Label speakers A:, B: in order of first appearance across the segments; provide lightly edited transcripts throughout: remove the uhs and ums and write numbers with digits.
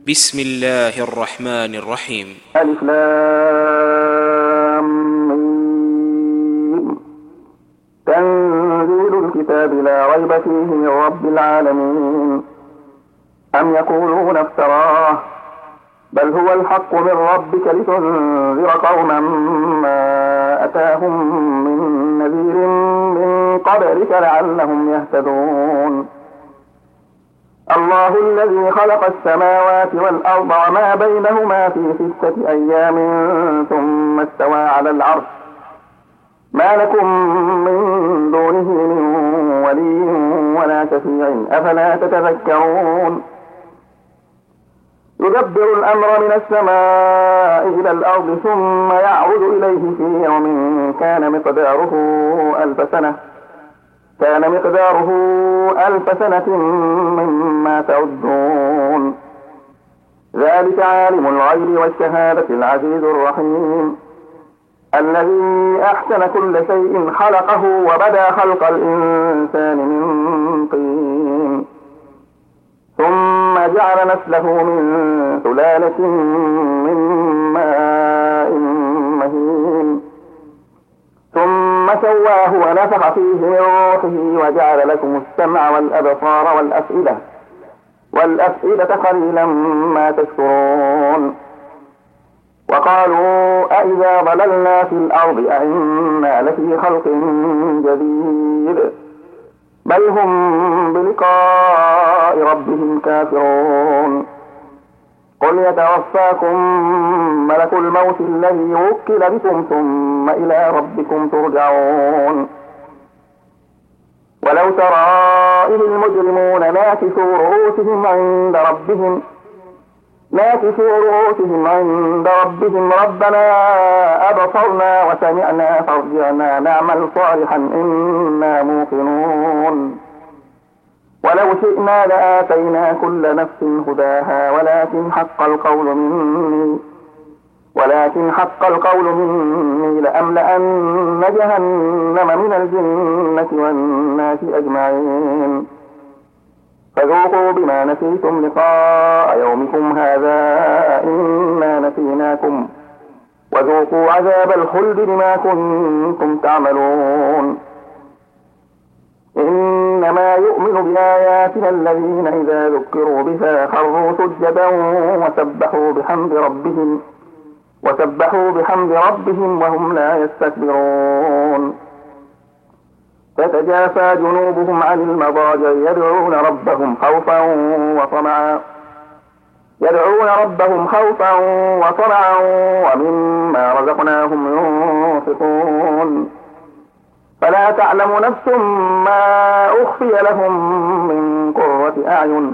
A: بسم الله الرحمن الرحيم.
B: ألف لام ميم. تنزيل الكتاب لا ريب فيه من رب العالمين. أم يقولون افتراه بل هو الحق من ربك لتنذر قوما ما أتاهم من نذير من قبلك لعلهم يهتدون. الله الذي خلق السماوات والأرض وما بينهما في 6 أيام ثم استوى على العرش ما لكم من دونه من ولي ولا شفيع أفلا تتذكرون. يدبر الأمر من السماء إلى الأرض ثم يعرج إليه في يوم كان مقداره 1000 سنة مما تعدون. ذلك عالم الغيب والشهادة العزيز الرحيم الذي أحسن كل شيء خلقه وبدأ خلق الإنسان من طين ثم جعل نسله من سلالة من ماء مهين ثم سواه ونفخ فيه من روحه وجعل لكم السمع والأبصار والأفئدة قليلا ما تشكرون. وقالوا أإذا ضللنا في الأرض أإنا لفي خلق جديد بل هم بلقاء ربهم كافرون. قل يتوفاكم ملك الموت الذي وكل بكم ثم إلى ربكم ترجعون. ولو ترى إذ المجرمون ناكسوا رؤوسهم عند ربهم ربنا أبصرنا وسمعنا فارجعنا نعمل صالحا إنا موقنون. ولو شئنا لآتينا كل نفس هداها ولكن حق القول مني لأملأن جهنم من الجنة والناس أجمعين. فذوقوا بما نسيتم لقاء يومكم هذا إنا نسيناكم وذوقوا عذاب الخلد بما كنتم تعملون. إنما يؤمن بآياتنا الذين إذا ذكروا بها خروا سجدا وسبحوا بحمد ربهم وهم لا يستكبرون. تتجافى جنوبهم عن المضاجع يدعون ربهم خوفا وطمعا ومما رزقناهم ينفقون. فلا تعلم نفس ما أخفي لهم من قرة أعين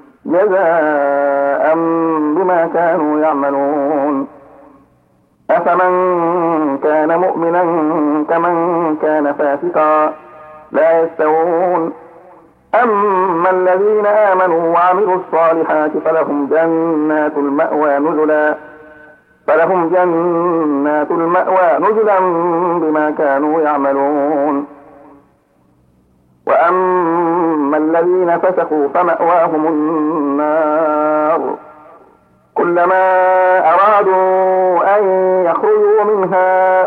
B: جزاء بما كانوا يعملون. أفمن كان مؤمنا كمن كان فاسقا لا يستوون. أما الذين آمنوا وعملوا الصالحات فلهم جنات المأوى نزلا بما كانوا يعملون. وأما الذين فسقوا فمأواهم النار كلما أرادوا أن يخرجوا منها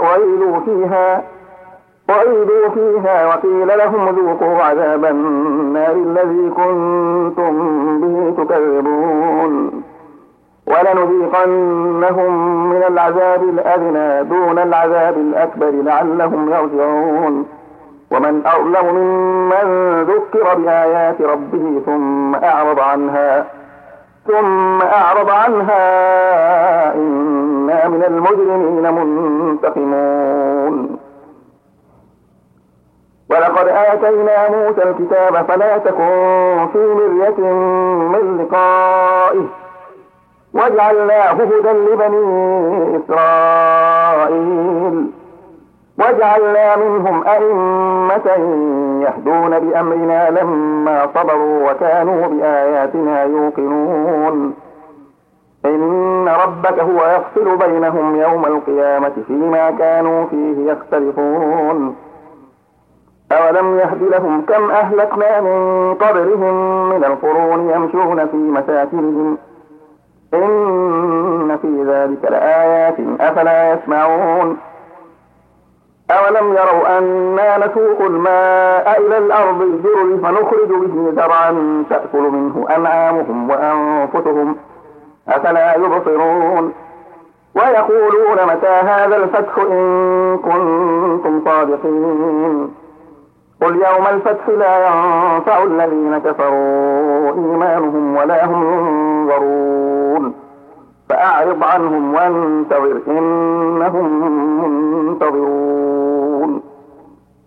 B: وعيدوا فيها وقيل لهم ذوقوا عذاب النار الذي كنتم به تكذبون. ولنذيقنهم من العذاب الأدنى دون العذاب الأكبر لعلهم يرجعون. ومن أظلم ممن ذكر بآيات ربه ثم أعرض عنها إنا من المجرمين منتقمون. ولقد آتينا موسى الكتاب فلا تكن في مرية من لقائه وجعلناه هدى لبني إسرائيل وجعلنا منهم أئمة يهدون بأمرنا لما صبروا وكانوا بآياتنا يوقنون. إن ربك هو يفصل بينهم يوم القيامة فيما كانوا فيه يختلفون. أولم يهد لهم كم أهلكنا من قبلهم من القرون يمشون في مساكنهم ذلك لآيات أفلا يسمعون أولم يروا أنا نسوق الماء إلى الأرض الجرز فنخرج به زرعا تأكل منه أنعامهم وأنفسهم أفلا يبصرون ويقولون متى هذا الفتح إن كنتم صادقين قل يوم الفتح لا ينفع الذين كفروا إيمانهم ولا هم ينظرون فأعرض عنهم وانتظر إنهم منتظرون